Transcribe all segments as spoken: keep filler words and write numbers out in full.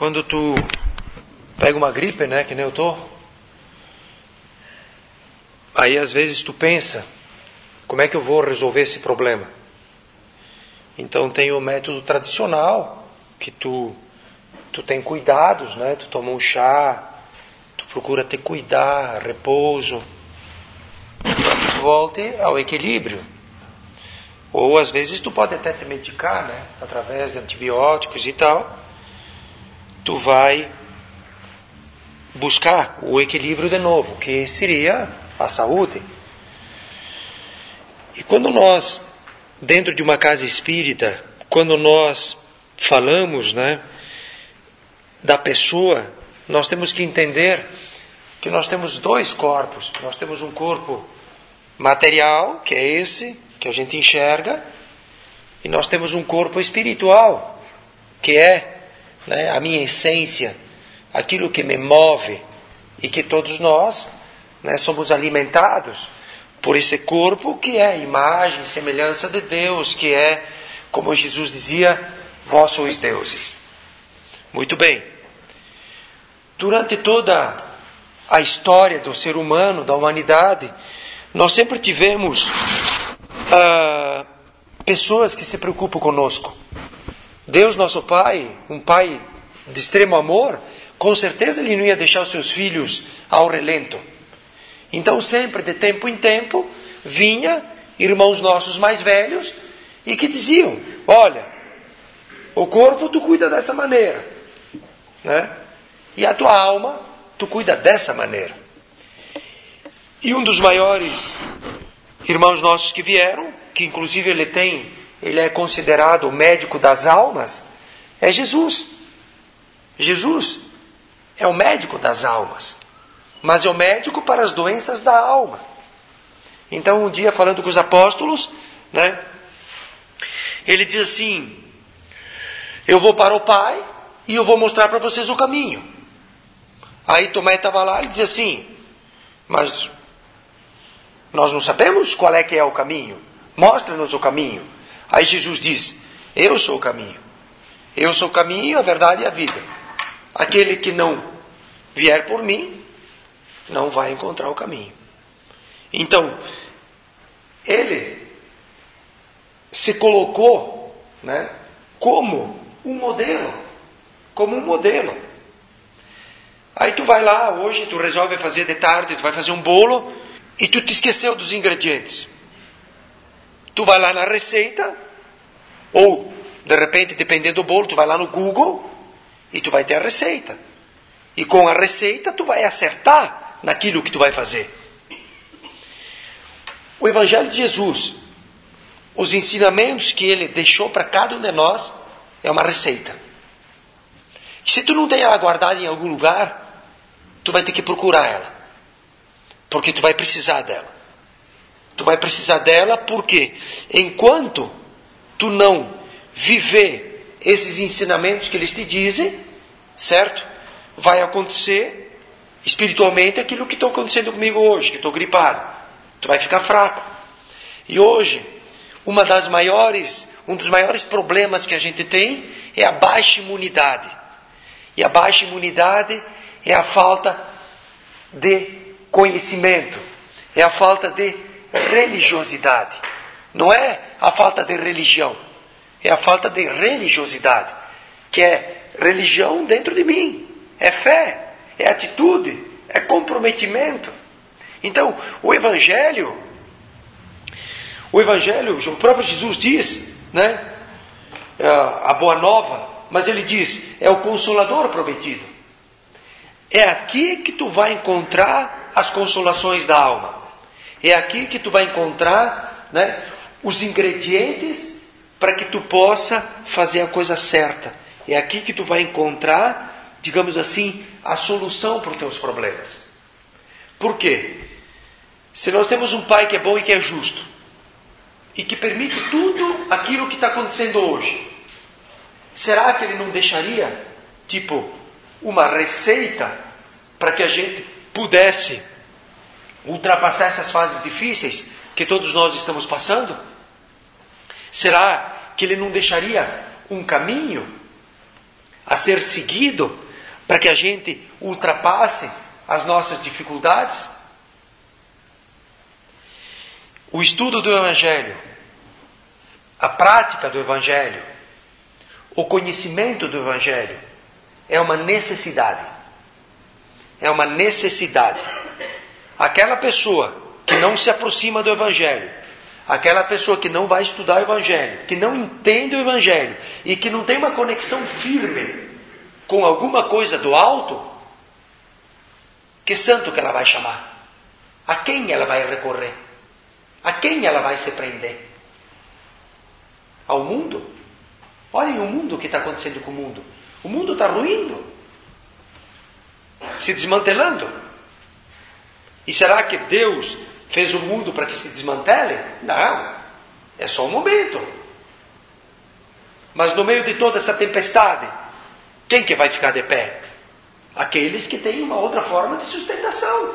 Quando tu pega uma gripe, né, que nem eu tô, aí às vezes tu pensa, como é que eu vou resolver esse problema? Então tem o método tradicional, que tu, tu tem cuidados, né, tu toma um chá, tu procura te cuidar, repouso, para que tu volte ao equilíbrio. Ou às vezes tu pode até te medicar, né, através de antibióticos e tal. Tu vai buscar o equilíbrio de novo, que seria a saúde. E quando nós, dentro de uma casa espírita, quando nós falamos, né, da pessoa, nós temos que entender que nós temos dois corpos. Nós temos um corpo material, que é esse, que a gente enxerga, e nós temos um corpo espiritual, que é, né, a minha essência, aquilo que me move, e que todos nós, né, somos alimentados por esse corpo que é imagem e semelhança de Deus, que é, como Jesus dizia, vós sois deuses. Muito bem. Durante toda a história do ser humano, da humanidade, nós sempre tivemos ah, pessoas que se preocupam conosco. Deus, nosso Pai, um Pai de extremo amor, com certeza Ele não ia deixar os seus filhos ao relento. Então sempre, de tempo em tempo, vinha irmãos nossos mais velhos e que diziam, olha, o corpo tu cuida dessa maneira, né? E a tua alma tu cuida dessa maneira. E um dos maiores irmãos nossos que vieram, que inclusive ele tem, ele é considerado o médico das almas, é Jesus. Jesus é o médico das almas, mas é o médico para as doenças da alma. Então, um dia, falando com os apóstolos, né, ele diz assim, eu vou para o Pai e eu vou mostrar para vocês o caminho. Aí Tomé estava lá e diz assim, mas nós não sabemos qual é que é o caminho, mostra-nos o caminho. Aí Jesus diz, eu sou o caminho, eu sou o caminho, a verdade e a vida. Aquele que não vier por mim, não vai encontrar o caminho. Então, ele se colocou, né, como um modelo, como um modelo. Aí tu vai lá, hoje tu resolve fazer de tarde, tu vai fazer um bolo, e tu te esqueceu dos ingredientes. Tu vai lá na receita, ou, de repente, dependendo do bolo, tu vai lá no Google, e tu vai ter a receita. E com a receita tu vai acertar naquilo que tu vai fazer. O Evangelho de Jesus, os ensinamentos que ele deixou para cada um de nós, é uma receita. E se tu não tem ela guardada em algum lugar, tu vai ter que procurar ela. Porque tu vai precisar dela. Tu vai precisar dela porque enquanto tu não viver esses ensinamentos que eles te dizem, certo? Vai acontecer espiritualmente aquilo que está acontecendo comigo hoje, que estou gripado. Tu vai ficar fraco. E hoje, uma das maiores, um dos maiores problemas que a gente tem é a baixa imunidade. E a baixa imunidade é a falta de conhecimento, é a falta de religiosidade. Não é a falta de religião, é a falta de religiosidade, que é religião dentro de mim, é fé, é atitude, é comprometimento. Então, o Evangelho, o Evangelho, o próprio Jesus diz, né, a boa nova, mas ele diz, é o Consolador prometido. É aqui que tu vai encontrar as consolações da alma. É aqui que tu vai encontrar, né, os ingredientes para que tu possa fazer a coisa certa. É aqui que tu vai encontrar, digamos assim, a solução para os teus problemas. Por quê? Se nós temos um Pai que é bom e que é justo, e que permite tudo aquilo que está acontecendo hoje, será que Ele não deixaria, tipo, uma receita para que a gente pudesse ultrapassar essas fases difíceis que todos nós estamos passando? Será que Ele não deixaria um caminho? a ser seguido para que a gente ultrapasse as nossas dificuldades? O estudo do Evangelho, a prática do Evangelho, o conhecimento do Evangelho é uma necessidade. É uma necessidade. Aquela pessoa que não se aproxima do Evangelho, aquela pessoa que não vai estudar o Evangelho, que não entende o Evangelho e que não tem uma conexão firme com alguma coisa do alto, que santo que ela vai chamar? A quem ela vai recorrer? A quem ela vai se prender? Ao mundo? Olhem o mundo, o que está acontecendo com o mundo. O mundo está ruindo, se desmantelando. E será que Deus fez o mundo para que se desmantele? Não, é só um momento. Mas no meio de toda essa tempestade, quem que vai ficar de pé? Aqueles que têm uma outra forma de sustentação.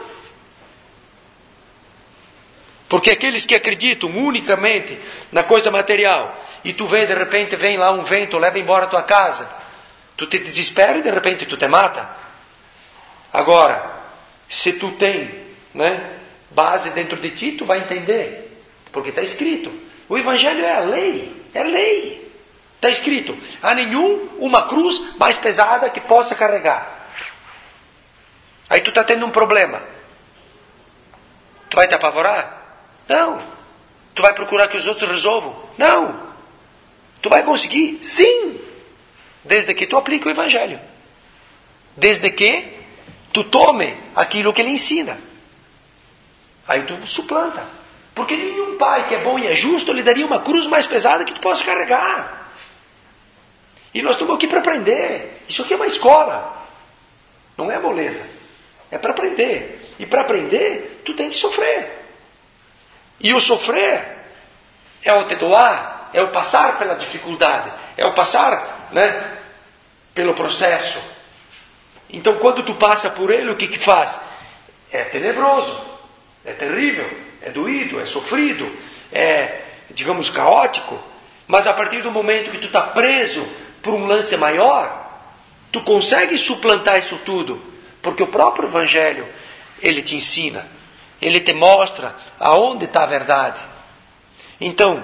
Porque aqueles que acreditam unicamente na coisa material, e tu vê, de repente, vem lá um vento, leva embora a tua casa, tu te desespera e de repente tu te mata. Agora, se tu tem, né, base dentro de ti, tu vai entender, porque está escrito. O Evangelho é a lei, é lei. Está escrito: há nenhum uma cruz mais pesada que possa carregar. Aí tu está tendo um problema. Tu vai te apavorar? Não. Tu vai procurar que os outros resolvam? Não. Tu vai conseguir? Sim. Desde que tu aplique o Evangelho. Desde que tu tome aquilo que ele ensina. Aí tu suplanta. Porque nenhum pai que é bom e é justo lhe daria uma cruz mais pesada que tu possa carregar. E nós estamos aqui para aprender. Isso aqui é uma escola. Não é moleza. É para aprender. E para aprender, tu tem que sofrer. E o sofrer é o te doar, é o passar pela dificuldade, é o passar, né, pelo processo. Então, quando tu passa por ele, o que que faz? É tenebroso, é terrível, é doído, é sofrido, é, digamos, caótico. Mas a partir do momento que tu está preso por um lance maior, tu consegue suplantar isso tudo, porque o próprio Evangelho, ele te ensina. Ele te mostra aonde está a verdade. Então,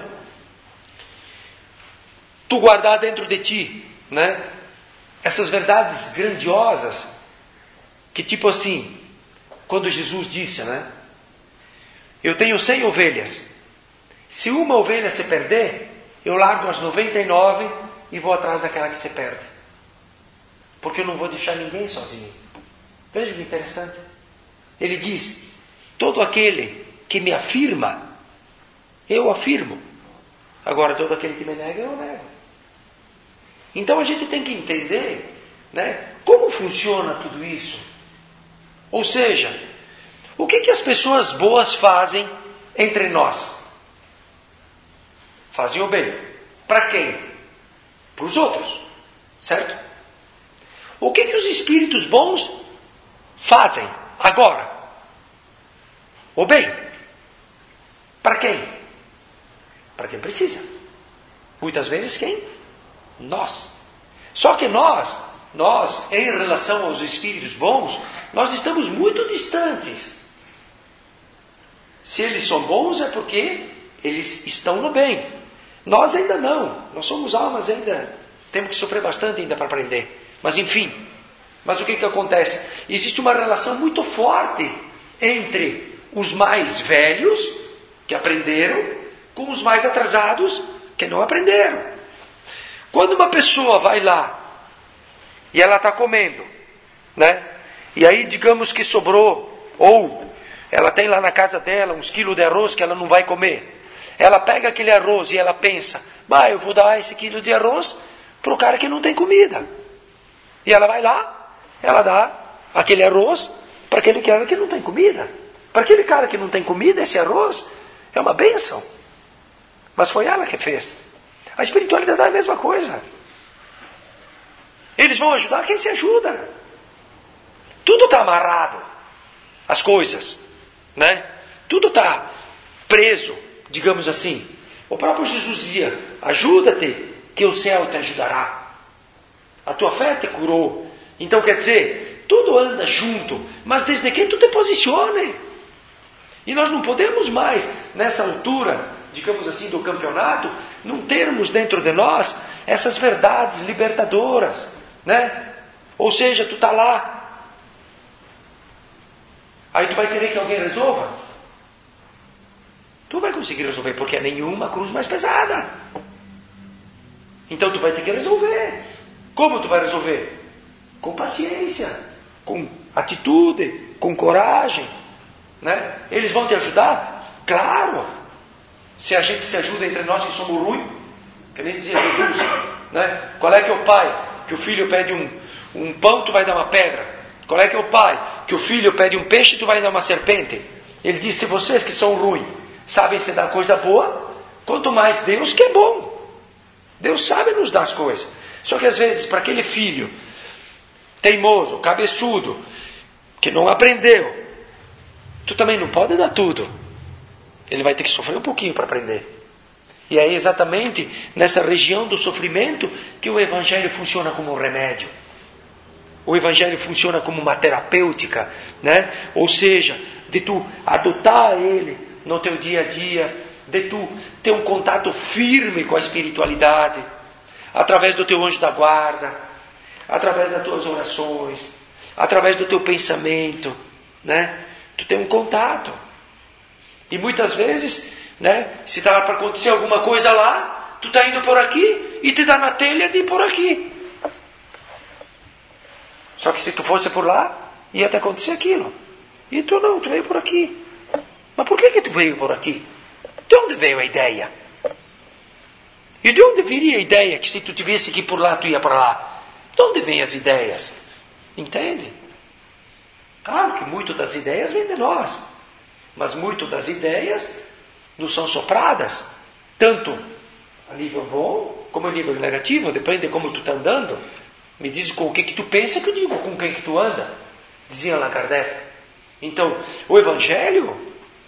tu guardar dentro de ti, né, essas verdades grandiosas, que tipo assim, quando Jesus disse, né, eu tenho cem ovelhas, se uma ovelha se perder, eu largo as noventa e nove e vou atrás daquela que se perde, porque eu não vou deixar ninguém sozinho. Veja que interessante. Ele diz: todo aquele que me afirma, eu afirmo. Agora, todo aquele que me nega, eu nego. Então a gente tem que entender, né, como funciona tudo isso. Ou seja, o que, que as pessoas boas fazem entre nós? Fazem o bem. Para quem? Para os outros. Certo? O que, que os espíritos bons fazem agora? O bem. Para quem? Para quem precisa. Muitas vezes quem? Nós. Só que nós, nós, em relação aos espíritos bons, nós estamos muito distantes. Se eles são bons é porque eles estão no bem. Nós ainda não. Nós somos almas ainda. Temos que sofrer bastante ainda para aprender. Mas enfim. Mas o que que acontece? Existe uma relação muito forte entre os mais velhos, que aprenderam, com os mais atrasados, que não aprenderam. Quando uma pessoa vai lá, e ela está comendo, né? E aí digamos que sobrou, ou ela tem lá na casa dela uns quilos de arroz que ela não vai comer. Ela pega aquele arroz e ela pensa: bah, eu vou dar esse quilo de arroz para o cara que não tem comida. E ela vai lá, ela dá aquele arroz para aquele cara que não tem comida. Para aquele cara que não tem comida, esse arroz é uma bênção. Mas foi ela que fez. A espiritualidade é a mesma coisa. Eles vão ajudar quem se ajuda. Tudo está amarrado. As coisas, né? Tudo está preso, digamos assim. O próprio Jesus dizia: ajuda-te, que o céu te ajudará. A tua fé te curou. Então quer dizer, tudo anda junto, mas desde que tu te posicione. E nós não podemos mais, nessa altura, digamos assim, do campeonato, não termos dentro de nós essas verdades libertadoras, né? Ou seja, tu está lá, aí tu vai querer que alguém resolva? Tu vai conseguir resolver, porque é nenhuma cruz mais pesada. Então tu vai ter que resolver. Como tu vai resolver? Com paciência, com atitude, com coragem, né? Eles vão te ajudar? Claro. Se a gente se ajuda entre nós que somos ruins, que nem dizia Jesus, né? Qual é que é o pai que o filho pede um, um pão, tu vai dar uma pedra? Qual é que é o pai que o filho pede um peixe, tu vai dar uma serpente? Ele disse: se vocês que são ruins sabem se dar coisa boa, quanto mais Deus que é bom. Deus sabe nos dar as coisas. Só que às vezes para aquele filho teimoso, cabeçudo, que não aprendeu, tu também não pode dar tudo. Ele vai ter que sofrer um pouquinho para aprender. E é exatamente nessa região do sofrimento que o Evangelho funciona como um remédio. O Evangelho funciona como uma terapêutica, né? Ou seja, de tu adotar ele no teu dia a dia, de tu ter um contato firme com a espiritualidade, através do teu anjo da guarda, através das tuas orações, através do teu pensamento, né? Tu tem um contato. E muitas vezes, né, se está para acontecer alguma coisa lá, tu está indo por aqui e te dá na telha de ir por aqui. Só que se tu fosse por lá, ia te acontecer aquilo. E tu não, tu veio por aqui. Mas por que que tu veio por aqui? De onde veio a ideia? E de onde viria a ideia que se tu tivesse que ir por lá, tu ia para lá? De onde vêm as ideias? Entende? Claro que muito das ideias vem de nós. Mas muito das ideias nos são sopradas. Tanto a nível bom, como a nível negativo. Depende de como tu está andando. Me diz com o que, que tu pensa, que eu digo com quem que tu anda. Dizia Allan Kardec. Então, o Evangelho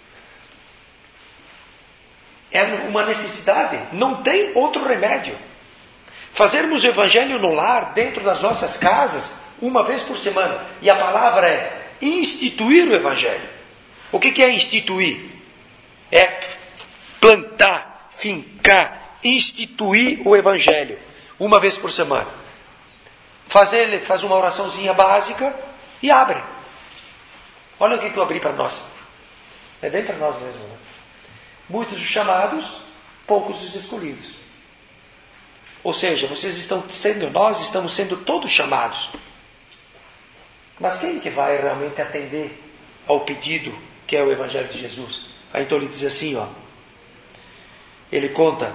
é uma necessidade. Não tem outro remédio. Fazermos o Evangelho no lar, dentro das nossas casas, uma vez por semana. E a palavra é instituir o Evangelho. O que, que é instituir? É plantar, fincar, instituir o Evangelho. Uma vez por semana. Fazer, ele faz uma oraçãozinha básica e abre. Olha o que, que eu abri para nós. É bem para nós mesmo, né? Muitos os chamados, poucos os escolhidos. Ou seja, vocês estão sendo, nós estamos sendo todos chamados. Mas quem que vai realmente atender ao pedido que é o Evangelho de Jesus? Aí então ele diz assim, ó. Ele conta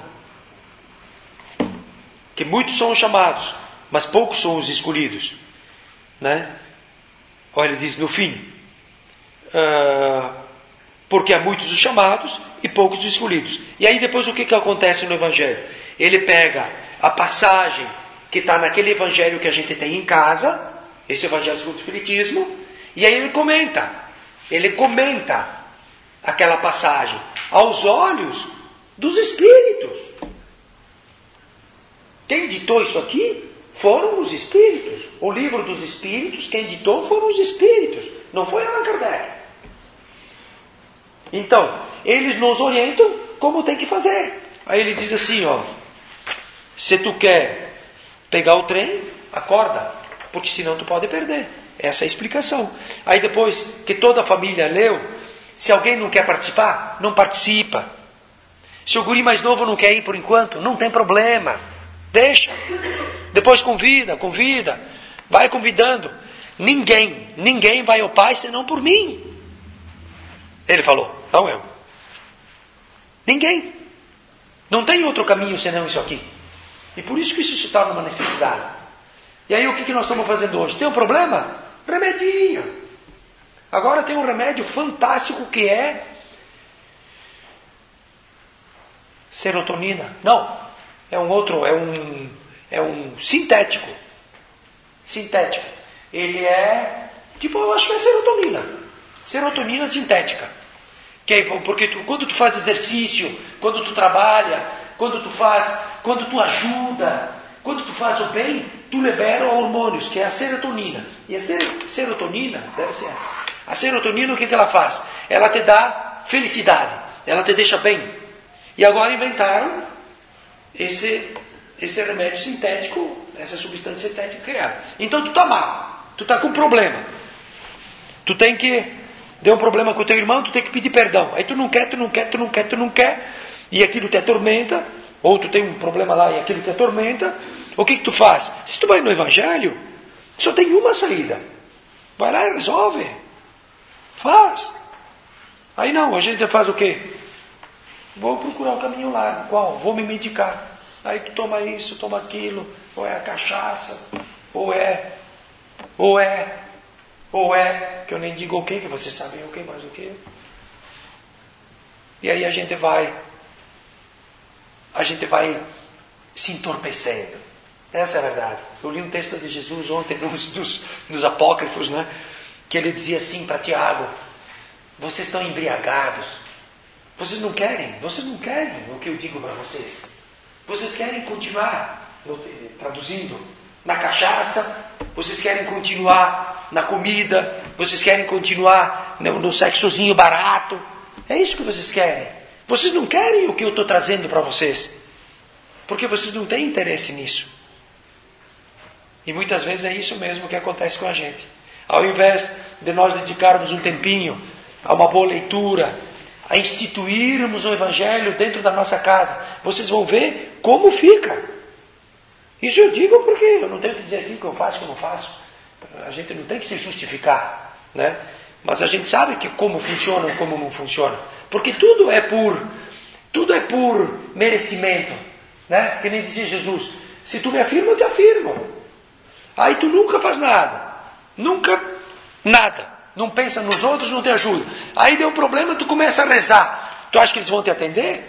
que muitos são os chamados, mas poucos são os escolhidos, né? Olha, ele diz no fim, uh, porque há muitos os chamados e poucos os escolhidos. E aí depois o que, que acontece no Evangelho? Ele pega a passagem que está naquele Evangelho que a gente tem em casa, esse Evangelho segundo o Espiritismo, e aí ele comenta, ele comenta aquela passagem aos olhos dos Espíritos. Quem ditou isso aqui foram os Espíritos. O livro dos Espíritos, quem ditou foram os Espíritos, não foi Allan Kardec. Então, eles nos orientam como tem que fazer. Aí ele diz assim, ó, se tu quer pegar o trem, acorda, porque senão tu pode perder. Essa é a explicação. Aí depois que toda a família leu, se alguém não quer participar, não participa. Se o guri mais novo não quer ir por enquanto, não tem problema. Deixa. Depois convida, convida. Vai convidando. Ninguém, ninguém vai ao Pai senão por mim. Ele falou, não eu. Ninguém. Não tem outro caminho senão isso aqui. E por isso que isso se torna uma necessidade. E aí o que, que nós estamos fazendo hoje? Tem um problema? Remedinho. Agora tem um remédio fantástico que é serotonina. Não. É um outro, é um, é um sintético. Sintético. Ele é, tipo, eu acho que é serotonina. Serotonina sintética. Que é, porque tu, quando tu faz exercício, quando tu trabalha, quando tu faz, quando tu ajuda, Quando tu faz o bem, tu libera hormônios, que é a serotonina. E a serotonina, deve ser essa. A serotonina, o que, que ela faz? Ela te dá felicidade, ela te deixa bem. E agora inventaram esse, esse remédio sintético, essa substância sintética criada. Então tu está mal, tu está com um problema. Tu tem que, deu um problema com o teu irmão, tu tem que pedir perdão. Aí tu não quer, tu não quer, tu não quer, tu não quer, e aquilo te atormenta, ou tu tem um problema lá e aquilo te atormenta. O que, que tu faz? Se tu vai no Evangelho, só tem uma saída. Vai lá e resolve. Faz. Aí não, a gente faz o quê? Vou procurar o caminho largo. Qual? Vou me medicar. Aí tu toma isso, toma aquilo, ou é a cachaça, ou é, ou é, ou é, que eu nem digo o que, que vocês sabem o que, mas o que. E aí a gente vai, a gente vai se entorpecendo. Essa é a verdade. Eu li um texto de Jesus ontem nos, nos, nos apócrifos, né? Que ele dizia assim para Tiago: vocês estão embriagados. Vocês não querem, vocês não querem o que eu digo para vocês. Vocês querem continuar, no, traduzindo, na cachaça, vocês querem continuar na comida, vocês querem continuar no, no sexozinho barato. É isso que vocês querem. Vocês não querem o que eu estou trazendo para vocês, porque vocês não têm interesse nisso. E muitas vezes é isso mesmo que acontece com a gente. Ao invés de nós dedicarmos um tempinho a uma boa leitura, a instituirmos o Evangelho dentro da nossa casa, vocês vão ver como fica. Isso eu digo porque eu não tenho que dizer aqui o que eu faço e o que eu não faço. A gente não tem que se justificar, né? Mas a gente sabe que como funciona ou como não funciona. Porque tudo é por, tudo é por merecimento, né? Que nem dizia Jesus: se tu me afirma, eu te afirmo. Aí tu nunca faz nada. Nunca nada. Não pensa nos outros, não te ajuda. Aí deu um problema, tu começa a rezar. Tu acha que eles vão te atender?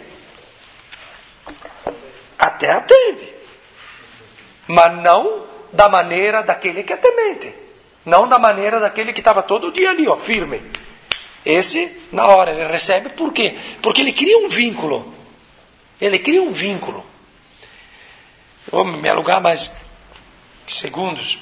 Até atende. Mas não da maneira daquele que é temente. Não da maneira daquele que estava todo dia ali, ó, firme. Esse, na hora, ele recebe. Por quê? Porque ele cria um vínculo. Ele cria um vínculo. Vou me alugar mais segundos.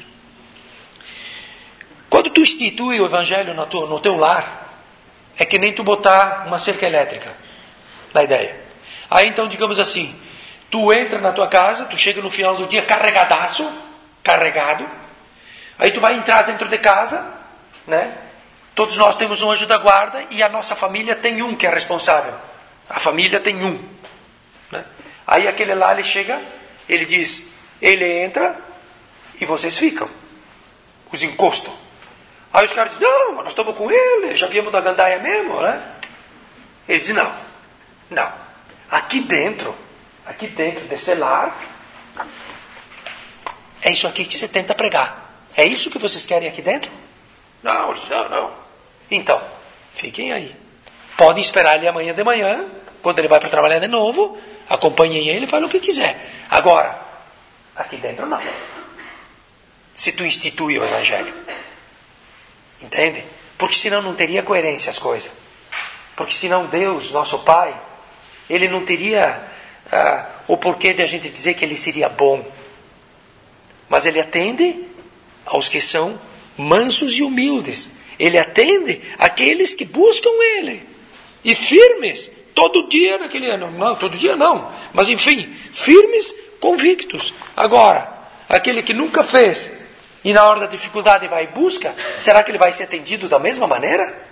Quando tu institui o Evangelho no teu, no teu lar, é que nem tu botar uma cerca elétrica na ideia. Aí então, digamos assim, tu entra na tua casa, tu chega no final do dia carregadaço, carregado. Aí tu vai entrar dentro de casa, né? Todos nós temos um anjo da guarda e a nossa família tem um que é responsável. A família tem um, né? Aí aquele lá, ele chega, ele diz, ele entra e vocês ficam, os encostos. Aí os caras dizem: não, nós estamos com ele, já viemos da gandaia mesmo, né? Ele diz: não, não. Aqui dentro, aqui dentro desse lar, é isso aqui que você tenta pregar. É isso que vocês querem aqui dentro? Não, não, não. Então, fiquem aí. Podem esperar ele amanhã de manhã, quando ele vai para trabalhar de novo, acompanhem ele e falem o que quiser. Agora, aqui dentro não. Se tu institui o Evangelho. Entende? Porque senão não teria coerência as coisas. Porque senão Deus, nosso Pai, Ele não teria ah, o porquê de a gente dizer que Ele seria bom. Mas Ele atende aos que são mansos e humildes. Ele atende aqueles que buscam Ele. E firmes, todo dia naquele ano. Não, todo dia não. Mas enfim, firmes, convictos. Agora, aquele que nunca fez e na hora da dificuldade vai e busca, será que ele vai ser atendido da mesma maneira?